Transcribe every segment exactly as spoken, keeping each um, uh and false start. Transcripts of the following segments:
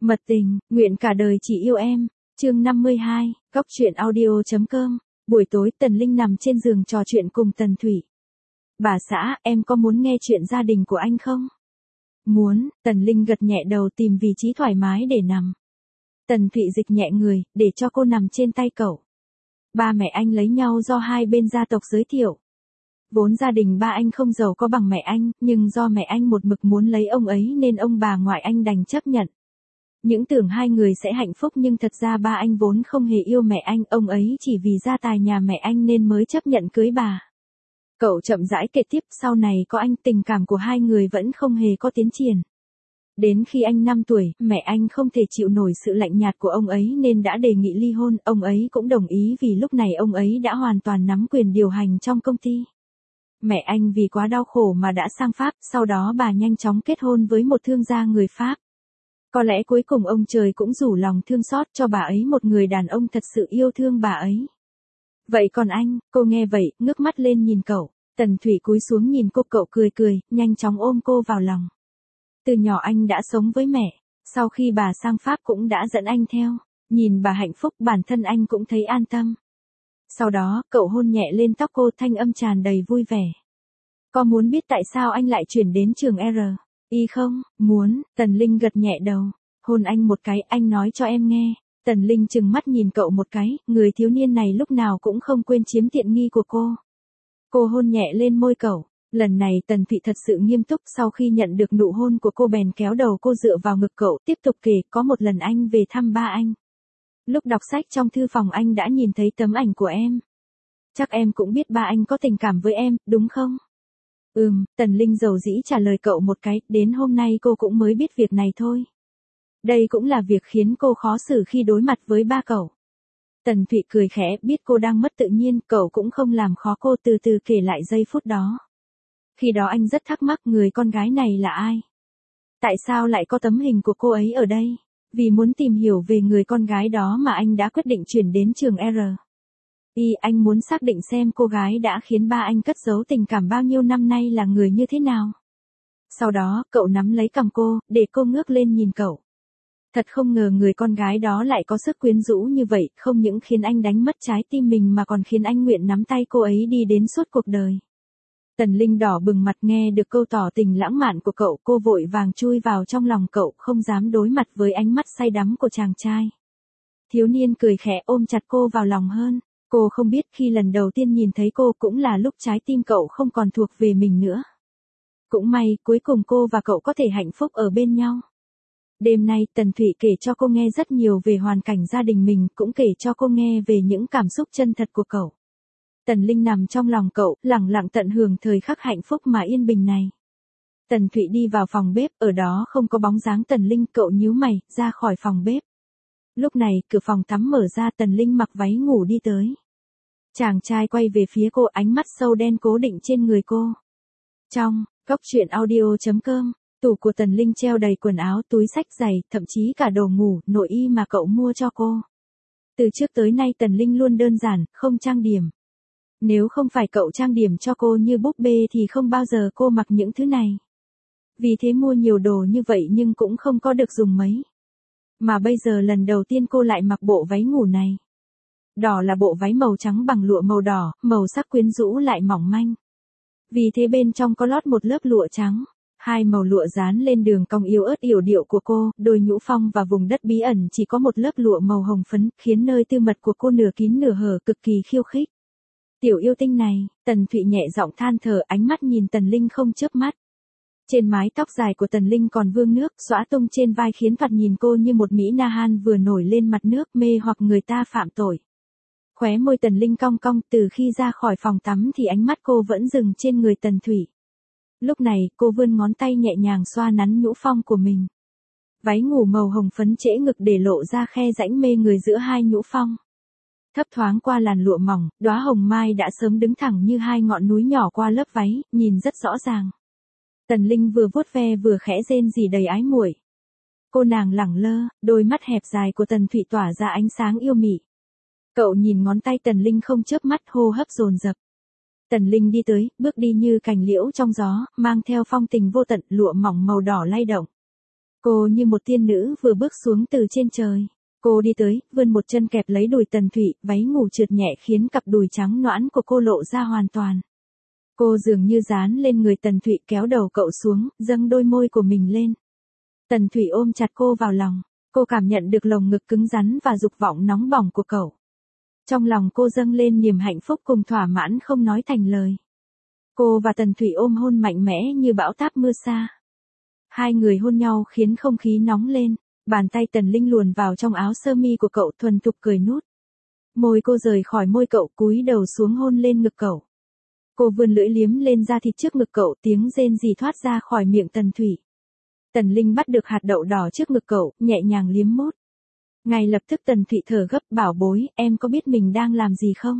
Mật tình, nguyện cả đời chỉ yêu em. Chương năm mươi hai, góc truyện audio.com. Buổi tối Tần Linh nằm trên giường trò chuyện cùng Tần Thủy. Bà xã, em có muốn nghe chuyện gia đình của anh không? Muốn, Tần Linh gật nhẹ đầu tìm vị trí thoải mái để nằm. Tần Thụy dịch nhẹ người, để cho cô nằm trên tay cậu. Ba mẹ anh lấy nhau do hai bên gia tộc giới thiệu. Vốn gia đình ba anh không giàu có bằng mẹ anh, nhưng do mẹ anh một mực muốn lấy ông ấy nên ông bà ngoại anh đành chấp nhận. Những tưởng hai người sẽ hạnh phúc nhưng thật ra ba anh vốn không hề yêu mẹ anh, ông ấy chỉ vì gia tài nhà mẹ anh nên mới chấp nhận cưới bà. Cậu chậm rãi kể tiếp, sau này có anh, tình cảm của hai người vẫn không hề có tiến triển. Đến khi anh năm tuổi, mẹ anh không thể chịu nổi sự lạnh nhạt của ông ấy nên đã đề nghị ly hôn, ông ấy cũng đồng ý vì lúc này ông ấy đã hoàn toàn nắm quyền điều hành trong công ty. Mẹ anh vì quá đau khổ mà đã sang Pháp, sau đó bà nhanh chóng kết hôn với một thương gia người Pháp. Có lẽ cuối cùng ông trời cũng rủ lòng thương xót cho bà ấy một người đàn ông thật sự yêu thương bà ấy. Vậy còn anh? Cô nghe vậy, ngước mắt lên nhìn cậu. Tần Thủy cúi xuống nhìn cô, cậu cười cười, nhanh chóng ôm cô vào lòng. Từ nhỏ anh đã sống với mẹ, sau khi bà sang Pháp cũng đã dẫn anh theo, nhìn bà hạnh phúc bản thân anh cũng thấy an tâm. Sau đó, cậu hôn nhẹ lên tóc cô, thanh âm tràn đầy vui vẻ. Có muốn biết tại sao anh lại chuyển đến trường R I không? Muốn, Tần Linh gật nhẹ đầu. Hôn anh một cái, anh nói cho em nghe. Tần Linh trừng mắt nhìn cậu một cái, người thiếu niên này lúc nào cũng không quên chiếm tiện nghi của cô. Cô hôn nhẹ lên môi cậu. Lần này Tần Thụy thật sự nghiêm túc, sau khi nhận được nụ hôn của cô bèn kéo đầu cô dựa vào ngực cậu, tiếp tục kể, có một lần anh về thăm ba anh. Lúc đọc sách trong thư phòng anh đã nhìn thấy tấm ảnh của em. Chắc em cũng biết ba anh có tình cảm với em, đúng không? Ừm, Tần Linh dầu dĩ trả lời cậu một cái, đến hôm nay cô cũng mới biết việc này thôi. Đây cũng là việc khiến cô khó xử khi đối mặt với ba cậu. Tần Thụy cười khẽ, biết cô đang mất tự nhiên, cậu cũng không làm khó cô, từ từ kể lại giây phút đó. Khi đó anh rất thắc mắc người con gái này là ai? Tại sao lại có tấm hình của cô ấy ở đây? Vì muốn tìm hiểu về người con gái đó mà anh đã quyết định chuyển đến trường R I, anh muốn xác định xem cô gái đã khiến ba anh cất giấu tình cảm bao nhiêu năm nay là người như thế nào. Sau đó, cậu nắm lấy cằm cô, để cô ngước lên nhìn cậu. Thật không ngờ người con gái đó lại có sức quyến rũ như vậy, không những khiến anh đánh mất trái tim mình mà còn khiến anh nguyện nắm tay cô ấy đi đến suốt cuộc đời. Tần Linh đỏ bừng mặt nghe được câu tỏ tình lãng mạn của cậu, cô vội vàng chui vào trong lòng cậu, không dám đối mặt với ánh mắt say đắm của chàng trai. Thiếu niên cười khẽ ôm chặt cô vào lòng hơn. Cô không biết khi lần đầu tiên nhìn thấy cô cũng là lúc trái tim cậu không còn thuộc về mình nữa. Cũng may, cuối cùng cô và cậu có thể hạnh phúc ở bên nhau. Đêm nay, Tần Thụy kể cho cô nghe rất nhiều về hoàn cảnh gia đình mình, cũng kể cho cô nghe về những cảm xúc chân thật của cậu. Tần Linh nằm trong lòng cậu, lặng lặng tận hưởng thời khắc hạnh phúc mà yên bình này. Tần Thụy đi vào phòng bếp, ở đó không có bóng dáng Tần Linh, cậu nhíu mày, ra khỏi phòng bếp. Lúc này, cửa phòng tắm mở ra, Tần Linh mặc váy ngủ đi tới. Chàng trai quay về phía cô, ánh mắt sâu đen cố định trên người cô. Trong, góc truyện audio.com, tủ của Tần Linh treo đầy quần áo, túi xách giày, thậm chí cả đồ ngủ, nội y mà cậu mua cho cô. Từ trước tới nay Tần Linh luôn đơn giản, không trang điểm. Nếu không phải cậu trang điểm cho cô như búp bê thì không bao giờ cô mặc những thứ này. Vì thế mua nhiều đồ như vậy nhưng cũng không có được dùng mấy. Mà bây giờ lần đầu tiên cô lại mặc bộ váy ngủ này. Đỏ là bộ váy màu trắng bằng lụa màu đỏ, màu sắc quyến rũ lại mỏng manh. Vì thế bên trong có lót một lớp lụa trắng. Hai màu lụa dán lên đường cong yếu ớt yểu điệu của cô, đôi nhũ phong và vùng đất bí ẩn chỉ có một lớp lụa màu hồng phấn, khiến nơi tư mật của cô nửa kín nửa hở, cực kỳ khiêu khích. Tiểu yêu tinh này, Tần Thụy nhẹ giọng than thở, ánh mắt nhìn Tần Linh không chớp mắt. Trên mái tóc dài của Tần Linh còn vương nước, xõa tung trên vai khiến thoạt nhìn cô như một Mỹ Na Han vừa nổi lên mặt nước, mê hoặc người ta phạm tội. Khóe môi Tần Linh cong cong, từ khi ra khỏi phòng tắm thì ánh mắt cô vẫn dừng trên người Tần Thụy. Lúc này, cô vươn ngón tay nhẹ nhàng xoa nắn nhũ phong của mình. Váy ngủ màu hồng phấn trễ ngực để lộ ra khe rãnh mê người giữa hai nhũ phong. Thấp thoáng qua làn lụa mỏng, đóa hồng mai đã sớm đứng thẳng như hai ngọn núi nhỏ qua lớp váy, nhìn rất rõ ràng. Tần Linh vừa vuốt ve vừa khẽ rên rỉ đầy ái muội. Cô nàng lẳng lơ, đôi mắt hẹp dài của Tần Thụy tỏa ra ánh sáng yêu mị. Cậu nhìn ngón tay Tần Linh không chớp mắt, hô hấp dồn dập. Tần Linh đi tới, bước đi như cành liễu trong gió, mang theo phong tình vô tận, lụa mỏng màu đỏ lay động. Cô như một tiên nữ vừa bước xuống từ trên trời. Cô đi tới, vươn một chân kẹp lấy đùi Tần Thụy, váy ngủ trượt nhẹ khiến cặp đùi trắng nõn của cô lộ ra hoàn toàn. Cô dường như dán lên người Tần Thụy, kéo đầu cậu xuống, dâng đôi môi của mình lên. Tần Thụy ôm chặt cô vào lòng, cô cảm nhận được lồng ngực cứng rắn và dục vọng nóng bỏng của cậu. Trong lòng cô dâng lên niềm hạnh phúc cùng thỏa mãn không nói thành lời. Cô và Tần Thụy ôm hôn mạnh mẽ như bão táp mưa xa. Hai người hôn nhau khiến không khí nóng lên, bàn tay Tần Linh luồn vào trong áo sơ mi của cậu thuần thục cười nút. Môi cô rời khỏi môi cậu, cúi đầu xuống hôn lên ngực cậu. Cô vươn lưỡi liếm lên da thịt trước ngực cậu, tiếng rên rỉ thoát ra khỏi miệng Tần Thụy. Tần Linh bắt được hạt đậu đỏ trước ngực cậu, nhẹ nhàng liếm mốt. Ngay lập tức Tần Thụy thở gấp, bảo bối, em có biết mình đang làm gì không?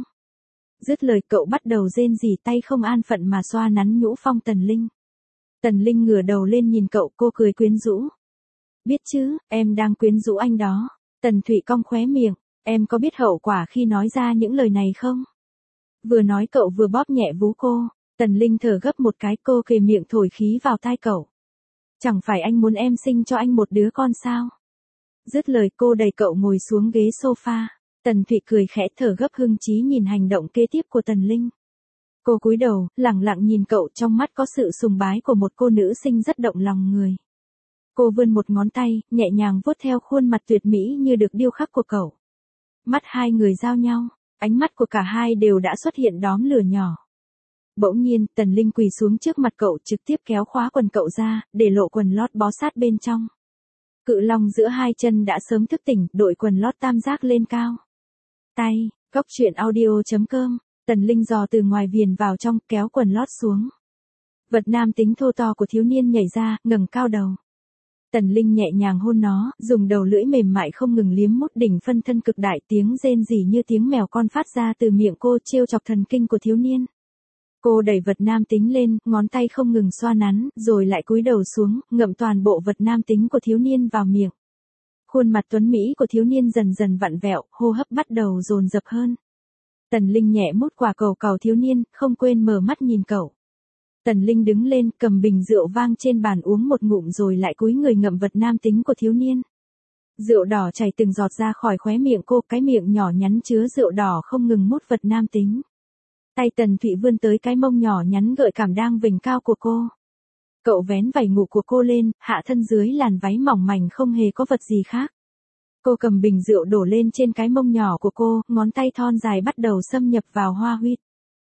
Dứt lời cậu bắt đầu rên rỉ, tay không an phận mà xoa nắn nhũ phong Tần Linh. Tần Linh ngửa đầu lên nhìn cậu, cô cười quyến rũ. Biết chứ, em đang quyến rũ anh đó. Tần Thụy cong khóe miệng, em có biết hậu quả khi nói ra những lời này không? Vừa nói cậu vừa bóp nhẹ vú cô. Tần Linh thở gấp một cái, cô kề miệng thổi khí vào tai cậu. Chẳng phải anh muốn em sinh cho anh một đứa con sao? Dứt lời cô đẩy cậu ngồi xuống ghế sofa. Tần Thụy cười khẽ, thở gấp hưng chí nhìn hành động kế tiếp của Tần Linh. Cô cúi đầu, lẳng lặng nhìn cậu, trong mắt có sự sùng bái của một cô nữ sinh rất động lòng người. Cô vươn một ngón tay, nhẹ nhàng vuốt theo khuôn mặt tuyệt mỹ như được điêu khắc của cậu. Mắt hai người giao nhau, ánh mắt của cả hai đều đã xuất hiện đốm lửa nhỏ. Bỗng nhiên, Tần Linh quỳ xuống trước mặt cậu, trực tiếp kéo khóa quần cậu ra, để lộ quần lót bó sát bên trong. Cự long giữa hai chân đã sớm thức tỉnh, đội quần lót tam giác lên cao. Tay, góc truyện audio chấm com, Tần Linh dò từ ngoài viền vào trong, kéo quần lót xuống. Vật nam tính thô to của thiếu niên nhảy ra, ngẩng cao đầu. Tần Linh nhẹ nhàng hôn nó, dùng đầu lưỡi mềm mại không ngừng liếm mút đỉnh phân thân cực đại, tiếng rên rỉ như tiếng mèo con phát ra từ miệng cô, trêu chọc thần kinh của thiếu niên. Cô đẩy vật nam tính lên, ngón tay không ngừng xoa nắn, rồi lại cúi đầu xuống, ngậm toàn bộ vật nam tính của thiếu niên vào miệng. Khuôn mặt tuấn mỹ của thiếu niên dần dần vặn vẹo, hô hấp bắt đầu dồn dập hơn. Tần Linh nhẹ mút quả cầu cầu thiếu niên, không quên mở mắt nhìn cậu. Tần Linh đứng lên, cầm bình rượu vang trên bàn uống một ngụm rồi lại cúi người ngậm vật nam tính của thiếu niên. Rượu đỏ chảy từng giọt ra khỏi khóe miệng cô, cái miệng nhỏ nhắn chứa rượu đỏ không ngừng mút vật nam tính. Tay Tần Thụy vươn tới cái mông nhỏ nhắn gợi cảm đang vểnh cao của cô. Cậu vén vảy ngủ của cô lên, hạ thân dưới làn váy mỏng mảnh không hề có vật gì khác. Cô cầm bình rượu đổ lên trên cái mông nhỏ của cô, ngón tay thon dài bắt đầu xâm nhập vào hoa huyệt.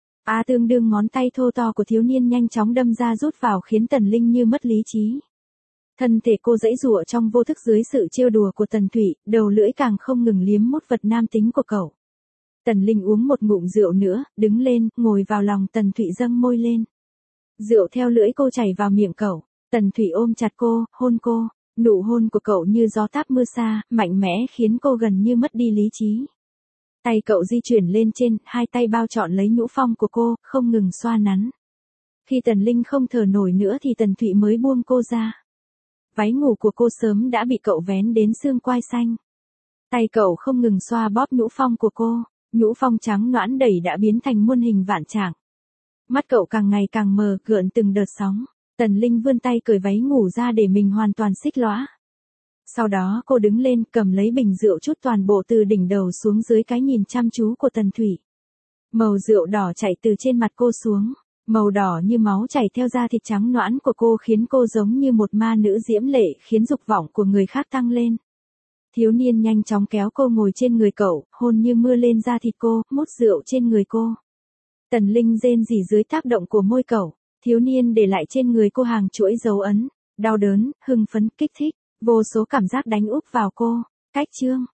A tương đương ngón tay thô to của thiếu niên nhanh chóng đâm ra rút vào khiến Tần Linh như mất lý trí. Thân thể cô giãy giụa trong vô thức dưới sự trêu đùa của Tần Thụy, đầu lưỡi càng không ngừng liếm mút vật nam tính của cậu. Tần Linh uống một ngụm rượu nữa, đứng lên, ngồi vào lòng Tần Thụy dâng môi lên. Rượu theo lưỡi cô chảy vào miệng cậu. Tần Thụy ôm chặt cô, hôn cô. Nụ hôn của cậu như gió táp mưa xa, mạnh mẽ khiến cô gần như mất đi lý trí. Tay cậu di chuyển lên trên, hai tay bao trọn lấy nhũ phong của cô, không ngừng xoa nắn. Khi Tần Linh không thở nổi nữa thì Tần Thụy mới buông cô ra. Váy ngủ của cô sớm đã bị cậu vén đến xương quai xanh. Tay cậu không ngừng xoa bóp nhũ phong của cô, nhũ phong trắng nõn đầy đã biến thành muôn hình vạn trạng. Mắt cậu càng ngày càng mờ, gợn từng đợt sóng. Tần Linh vươn tay cởi váy ngủ ra để mình hoàn toàn xích lõa. Sau đó cô đứng lên, cầm lấy bình rượu chút toàn bộ từ đỉnh đầu xuống dưới cái nhìn chăm chú của Tần Thụy. Màu rượu đỏ chảy từ trên mặt cô xuống, màu đỏ như máu chảy theo da thịt trắng nõn của cô khiến cô giống như một ma nữ diễm lệ, khiến dục vọng của người khác tăng lên. Thiếu niên nhanh chóng kéo cô ngồi trên người cậu, hôn như mưa lên da thịt cô, mút rượu trên người cô. Tần Linh rên rỉ dưới tác động của môi cậu, thiếu niên để lại trên người cô hàng chuỗi dấu ấn, đau đớn, hưng phấn, kích thích, vô số cảm giác đánh úp vào cô. Cách chương